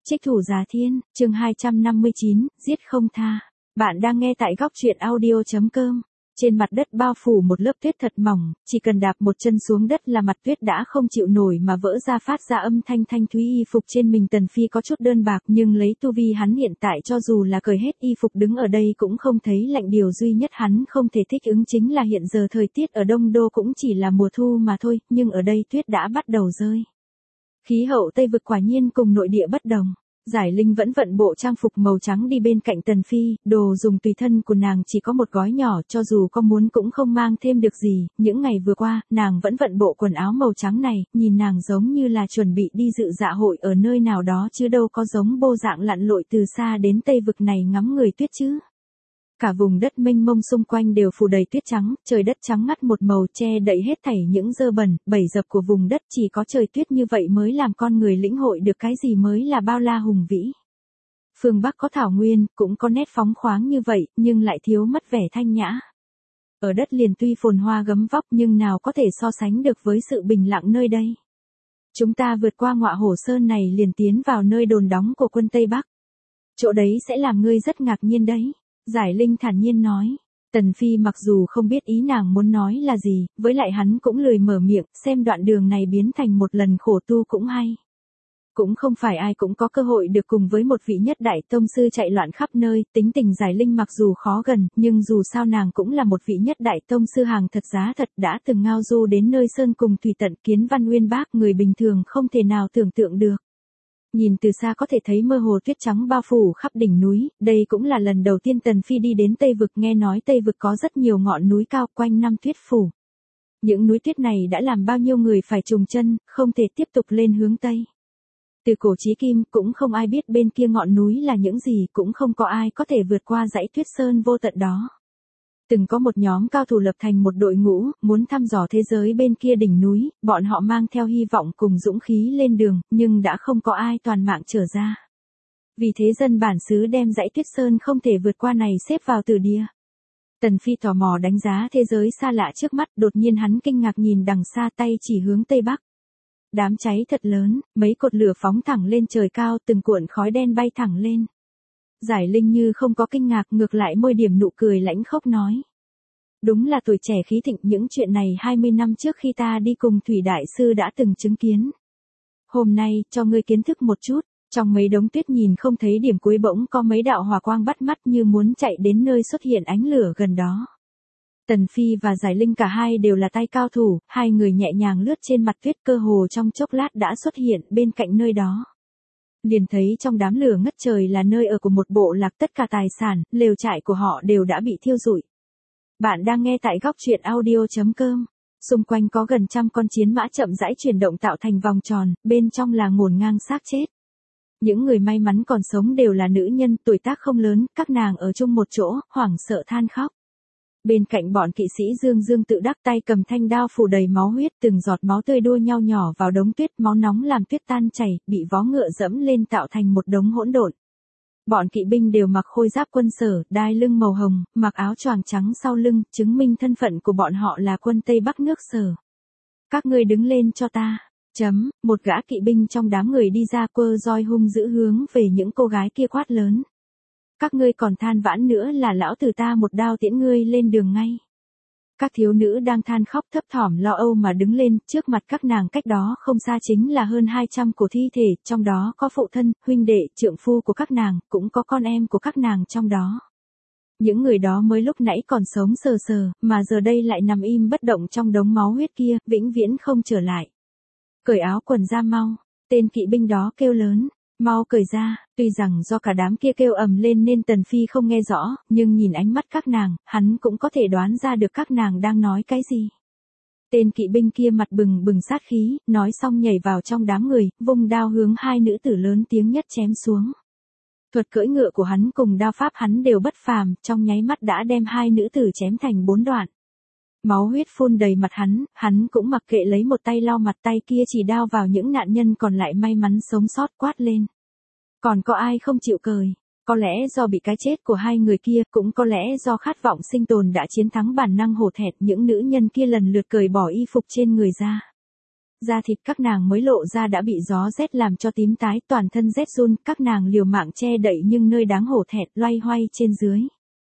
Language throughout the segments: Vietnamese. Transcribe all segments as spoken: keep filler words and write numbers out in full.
Trích thủ Giá Thiên, chương hai trăm năm mươi chín, giết không tha. Bạn đang nghe tại góc truyện audio chấm com. Trên mặt đất bao phủ một lớp tuyết thật mỏng, chỉ cần đạp một chân xuống đất là mặt tuyết đã không chịu nổi mà vỡ ra, phát ra âm thanh thanh thúy. Y phục trên mình Tần Phi có chút đơn bạc, nhưng lấy tu vi hắn hiện tại cho dù là cởi hết y phục đứng ở đây cũng không thấy lạnh. Điều duy nhất hắn không thể thích ứng chính là hiện giờ thời tiết ở Đông Đô cũng chỉ là mùa thu mà thôi, nhưng ở đây tuyết đã bắt đầu rơi. Khí hậu Tây Vực quả nhiên cùng nội địa bất đồng. Giải Linh vẫn vận bộ trang phục màu trắng đi bên cạnh Tần Phi, đồ dùng tùy thân của nàng chỉ có một gói nhỏ, cho dù có muốn cũng không mang thêm được gì. Những ngày vừa qua, nàng vẫn vận bộ quần áo màu trắng này, nhìn nàng giống như là chuẩn bị đi dự dạ hội ở nơi nào đó chứ đâu có giống bộ dạng lặn lội từ xa đến Tây Vực này ngắm người tuyết chứ. Cả vùng đất mênh mông xung quanh đều phủ đầy tuyết trắng, trời đất trắng ngắt một màu, che đậy hết thảy những dơ bẩn, bẩy dập của vùng đất. Chỉ có trời tuyết như vậy mới làm con người lĩnh hội được cái gì mới là bao la hùng vĩ. Phương Bắc có thảo nguyên, cũng có nét phóng khoáng như vậy, nhưng lại thiếu mất vẻ thanh nhã. Ở đất liền tuy phồn hoa gấm vóc nhưng nào có thể so sánh được với sự bình lặng nơi đây. Chúng ta vượt qua Ngọa Hổ Sơn này liền tiến vào nơi đồn đóng của quân Tây Bắc. Chỗ đấy sẽ làm ngươi rất ngạc nhiên đấy. Giải Linh thản nhiên nói. Tần Phi mặc dù không biết ý nàng muốn nói là gì, với lại hắn cũng lười mở miệng, xem đoạn đường này biến thành một lần khổ tu cũng hay. Cũng không phải ai cũng có cơ hội được cùng với một vị nhất đại tông sư chạy loạn khắp nơi. Tính tình Giải Linh mặc dù khó gần, nhưng dù sao nàng cũng là một vị nhất đại tông sư hàng thật giá thật, đã từng ngao du đến nơi sơn cùng thủy tận, kiến văn uyên bác, người bình thường không thể nào tưởng tượng được. Nhìn từ xa có thể thấy mơ hồ tuyết trắng bao phủ khắp đỉnh núi, đây cũng là lần đầu tiên Tần Phi đi đến Tây Vực. Nghe nói Tây Vực có rất nhiều ngọn núi cao, quanh năm tuyết phủ. Những núi tuyết này đã làm bao nhiêu người phải trùng chân, không thể tiếp tục lên hướng Tây. Từ cổ chí kim cũng không ai biết bên kia ngọn núi là những gì, cũng không có ai có thể vượt qua dãy tuyết sơn vô tận đó. Từng có một nhóm cao thủ lập thành một đội ngũ, muốn thăm dò thế giới bên kia đỉnh núi, bọn họ mang theo hy vọng cùng dũng khí lên đường, nhưng đã không có ai toàn mạng trở ra. Vì thế dân bản xứ đem dãy tuyết sơn không thể vượt qua này xếp vào từ địa. Tần Phi tò mò đánh giá thế giới xa lạ trước mắt, đột nhiên hắn kinh ngạc nhìn đằng xa, tay chỉ hướng Tây Bắc. Đám cháy thật lớn, mấy cột lửa phóng thẳng lên trời cao, từng cuộn khói đen bay thẳng lên. Giải Linh như không có kinh ngạc, ngược lại môi điểm nụ cười lãnh khốc nói. Đúng là tuổi trẻ khí thịnh, những chuyện này hai mươi năm trước khi ta đi cùng Thủy Đại Sư đã từng chứng kiến. Hôm nay, cho ngươi kiến thức một chút, trong mấy đống tuyết nhìn không thấy điểm cuối bỗng có mấy đạo hỏa quang bắt mắt như muốn chạy đến nơi xuất hiện ánh lửa gần đó. Tần Phi và Giải Linh cả hai đều là tay cao thủ, hai người nhẹ nhàng lướt trên mặt tuyết, cơ hồ trong chốc lát đã xuất hiện bên cạnh nơi đó. Liền thấy trong đám lửa ngất trời là nơi ở của một bộ lạc, tất cả tài sản, lều trại của họ đều đã bị thiêu rụi. Bạn đang nghe tại góc truyện audio chấm com. Xung quanh có gần trăm con chiến mã chậm rãi chuyển động tạo thành vòng tròn, bên trong là ngổn ngang xác chết. Những người may mắn còn sống đều là nữ nhân, tuổi tác không lớn, các nàng ở chung một chỗ, hoảng sợ than khóc. Bên cạnh bọn kỵ sĩ dương dương tự đắc, tay cầm thanh đao phủ đầy máu huyết, từng giọt máu tươi đua nhau nhỏ vào đống tuyết, máu nóng làm tuyết tan chảy, bị vó ngựa dẫm lên tạo thành một đống hỗn độn. Bọn kỵ binh đều mặc khôi giáp quân Sở, đai lưng màu hồng, mặc áo choàng trắng sau lưng, chứng minh thân phận của bọn họ là quân Tây Bắc nước Sở. Các ngươi đứng lên cho ta. Chấm, một gã kỵ binh trong đám người đi ra, quơ roi hung dữ hướng về những cô gái kia quát lớn. Các ngươi còn than vãn nữa là lão tử ta một đao tiễn ngươi lên đường ngay. Các thiếu nữ đang than khóc thấp thỏm lo âu mà đứng lên, trước mặt các nàng cách đó không xa chính là hơn hai trăm cổ thi thể, trong đó có phụ thân, huynh đệ, trượng phu của các nàng, cũng có con em của các nàng trong đó. Những người đó mới lúc nãy còn sống sờ sờ, mà giờ đây lại nằm im bất động trong đống máu huyết kia, vĩnh viễn không trở lại. Cởi áo quần ra mau, tên kỵ binh đó kêu lớn. Mau cởi ra. Tuy rằng do cả đám kia kêu ầm lên nên Tần Phi không nghe rõ, nhưng nhìn ánh mắt các nàng, hắn cũng có thể đoán ra được các nàng đang nói cái gì. Tên kỵ binh kia mặt bừng bừng sát khí, nói xong nhảy vào trong đám người, vung đao hướng hai nữ tử lớn tiếng nhất chém xuống. Thuật cưỡi ngựa của hắn cùng đao pháp hắn đều bất phàm, trong nháy mắt đã đem hai nữ tử chém thành bốn đoạn. Máu huyết phun đầy mặt hắn, hắn cũng mặc kệ, lấy một tay lau mặt, tay kia chỉ đao vào những nạn nhân còn lại may mắn sống sót, quát lên. Còn có ai không chịu cởi? Có lẽ do bị cái chết của hai người kia, cũng có lẽ do khát vọng sinh tồn đã chiến thắng bản năng hổ thẹn, những nữ nhân kia lần lượt cởi bỏ y phục trên người ra. Da thịt các nàng mới lộ ra đã bị gió rét làm cho tím tái, toàn thân rét run, các nàng liều mạng che đậy nhưng nơi đáng hổ thẹn loay hoay trên dưới.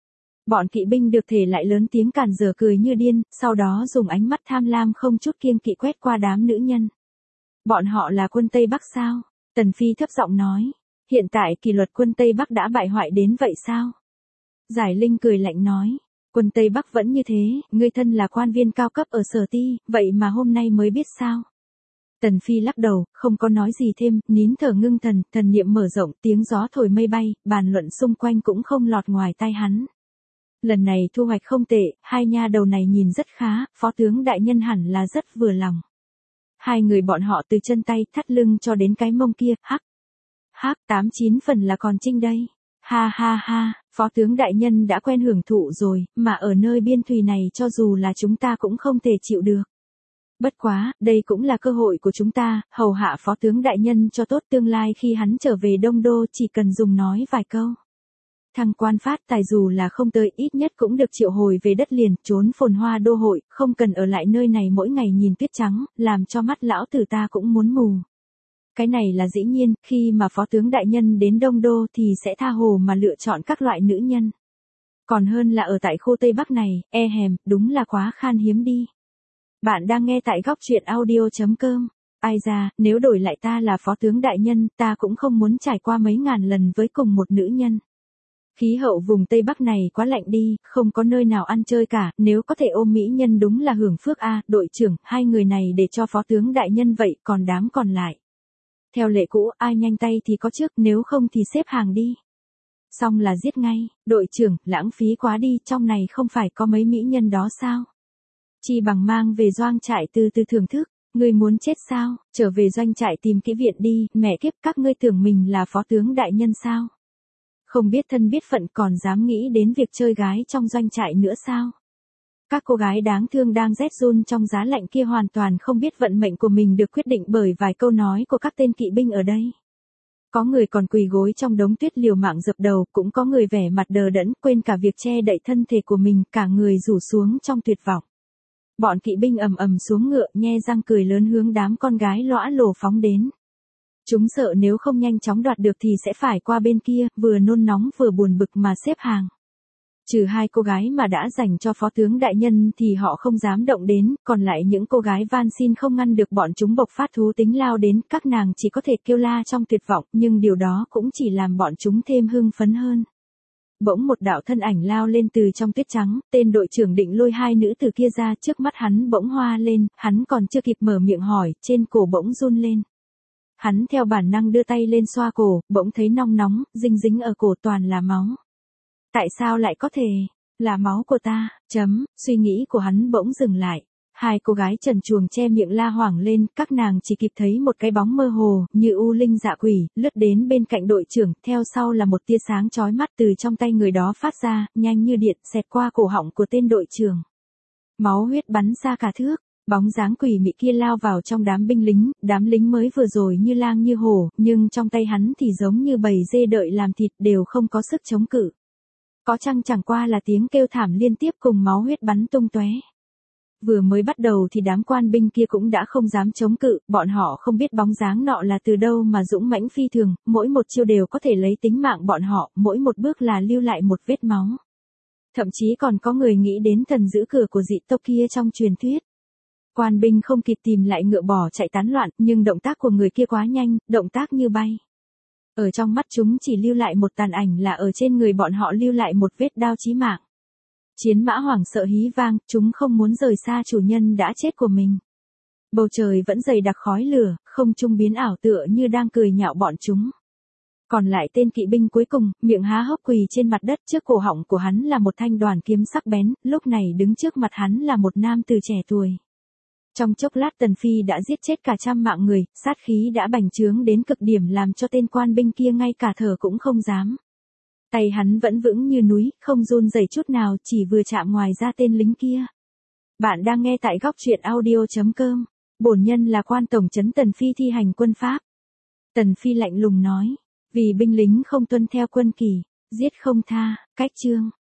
Bọn kỵ binh được thể lại lớn tiếng cản rỡ cười như điên, sau đó dùng ánh mắt tham lam không chút kiêng kỵ quét qua đám nữ nhân. Bọn họ là quân Tây Bắc sao? Tần Phi thấp giọng nói. Hiện tại kỷ luật quân Tây Bắc đã bại hoại đến vậy sao? Giải Linh cười lạnh nói. Quân Tây Bắc vẫn như thế, ngươi thân là quan viên cao cấp ở Sở Ti, vậy mà hôm nay mới biết sao? Tần Phi lắc đầu, không có nói gì thêm, nín thở ngưng thần, thần niệm mở rộng, tiếng gió thổi mây bay, bàn luận xung quanh cũng không lọt ngoài tai hắn. Lần này thu hoạch không tệ, hai nha đầu này nhìn rất khá, phó tướng đại nhân hẳn là rất vừa lòng. Hai người bọn họ từ chân tay, thắt lưng cho đến cái mông kia, hắc. Hắc, tám chín phần là còn trinh đây. Ha ha ha, phó tướng đại nhân đã quen hưởng thụ rồi, mà ở nơi biên thùy này cho dù là chúng ta cũng không thể chịu được. Bất quá, đây cũng là cơ hội của chúng ta, hầu hạ phó tướng đại nhân cho tốt, tương lai khi hắn trở về Đông Đô chỉ cần dùng nói vài câu. Thăng quan phát tài dù là không tới, ít nhất cũng được triệu hồi về đất liền, trốn phồn hoa đô hội, không cần ở lại nơi này mỗi ngày nhìn tuyết trắng, làm cho mắt lão tử ta cũng muốn mù. Cái này là dĩ nhiên, khi mà phó tướng đại nhân đến Đông Đô thì sẽ tha hồ mà lựa chọn các loại nữ nhân. Còn hơn là ở tại khu Tây Bắc này, e hèm, đúng là quá khan hiếm đi. Bạn đang nghe tại góc truyện audio chấm com. Ai ra, nếu đổi lại ta là phó tướng đại nhân, ta cũng không muốn trải qua mấy ngàn lần với cùng một nữ nhân. Khí hậu vùng Tây Bắc này quá lạnh đi, không có nơi nào ăn chơi cả, nếu có thể ôm mỹ nhân đúng là hưởng phước a, đội trưởng, hai người này để cho phó tướng đại nhân vậy, còn đám còn lại. Theo lệ cũ, ai nhanh tay thì có trước, nếu không thì xếp hàng đi. Xong là giết ngay, đội trưởng, lãng phí quá đi, trong này không phải có mấy mỹ nhân đó sao? Chi bằng mang về doanh trại từ từ thưởng thức, ngươi muốn chết sao, trở về doanh trại tìm kỹ viện đi, mẹ kiếp các ngươi tưởng mình là phó tướng đại nhân sao? Không biết thân biết phận còn dám nghĩ đến việc chơi gái trong doanh trại nữa sao? Các cô gái đáng thương đang rét run trong giá lạnh kia hoàn toàn không biết vận mệnh của mình được quyết định bởi vài câu nói của các tên kỵ binh ở đây. Có người còn quỳ gối trong đống tuyết liều mạng dập đầu, cũng có người vẻ mặt đờ đẫn quên cả việc che đậy thân thể của mình, cả người rủ xuống trong tuyệt vọng. Bọn kỵ binh ầm ầm xuống ngựa, nhe răng cười lớn hướng đám con gái lõa lồ phóng đến. Chúng sợ nếu không nhanh chóng đoạt được thì sẽ phải qua bên kia, vừa nôn nóng vừa buồn bực mà xếp hàng. Trừ hai cô gái mà đã dành cho phó tướng đại nhân thì họ không dám động đến, còn lại những cô gái van xin không ngăn được bọn chúng bộc phát thú tính lao đến, các nàng chỉ có thể kêu la trong tuyệt vọng, nhưng điều đó cũng chỉ làm bọn chúng thêm hưng phấn hơn. Bỗng một đạo thân ảnh lao lên từ trong tuyết trắng, tên đội trưởng định lôi hai nữ từ kia ra, trước mắt hắn bỗng hoa lên, hắn còn chưa kịp mở miệng hỏi, trên cổ bỗng run lên. Hắn theo bản năng đưa tay lên xoa cổ, bỗng thấy nong nóng, dinh dính ở cổ toàn là máu. Tại sao lại có thể là máu của ta? Chấm, suy nghĩ của hắn bỗng dừng lại. Hai cô gái trần truồng che miệng la hoảng lên, các nàng chỉ kịp thấy một cái bóng mơ hồ, như u linh dạ quỷ, lướt đến bên cạnh đội trưởng, theo sau là một tia sáng chói mắt từ trong tay người đó phát ra, nhanh như điện, xẹt qua cổ họng của tên đội trưởng. Máu huyết bắn ra cả thước, bóng dáng quỷ mị kia lao vào trong đám binh lính, đám lính mới vừa rồi như lang như hổ, nhưng trong tay hắn thì giống như bầy dê đợi làm thịt, đều không có sức chống cự. Có chăng chẳng qua là tiếng kêu thảm liên tiếp cùng máu huyết bắn tung tóe. Vừa mới bắt đầu thì đám quan binh kia cũng đã không dám chống cự, bọn họ không biết bóng dáng nọ là từ đâu mà dũng mãnh phi thường, mỗi một chiêu đều có thể lấy tính mạng bọn họ, mỗi một bước là lưu lại một vết máu. Thậm chí còn có người nghĩ đến thần giữ cửa của dị tộc kia trong truyền thuyết. Quan binh không kịp tìm lại ngựa bỏ chạy tán loạn, nhưng động tác của người kia quá nhanh, động tác như bay. Ở trong mắt chúng chỉ lưu lại một tàn ảnh là ở trên người bọn họ lưu lại một vết đao chí mạng. Chiến mã hoảng sợ hí vang, chúng không muốn rời xa chủ nhân đã chết của mình. Bầu trời vẫn dày đặc khói lửa, không trung biến ảo tựa như đang cười nhạo bọn chúng. Còn lại tên kỵ binh cuối cùng, miệng há hốc quỳ trên mặt đất, trước cổ họng của hắn là một thanh đoàn kiếm sắc bén, lúc này đứng trước mặt hắn là một nam từ trẻ tuổi. Trong chốc lát Tần Phi đã giết chết cả trăm mạng người, sát khí đã bành trướng đến cực điểm làm cho tên quan binh kia ngay cả thở cũng không dám. Tay hắn vẫn vững như núi, không run rẩy chút nào, chỉ vừa chạm ngoài ra tên lính kia. Bạn đang nghe tại góc truyện audio chấm com. Bổn nhân là quan tổng trấn Tần Phi thi hành quân pháp. Tần Phi lạnh lùng nói, vì binh lính không tuân theo quân kỷ, giết không tha, cách chương.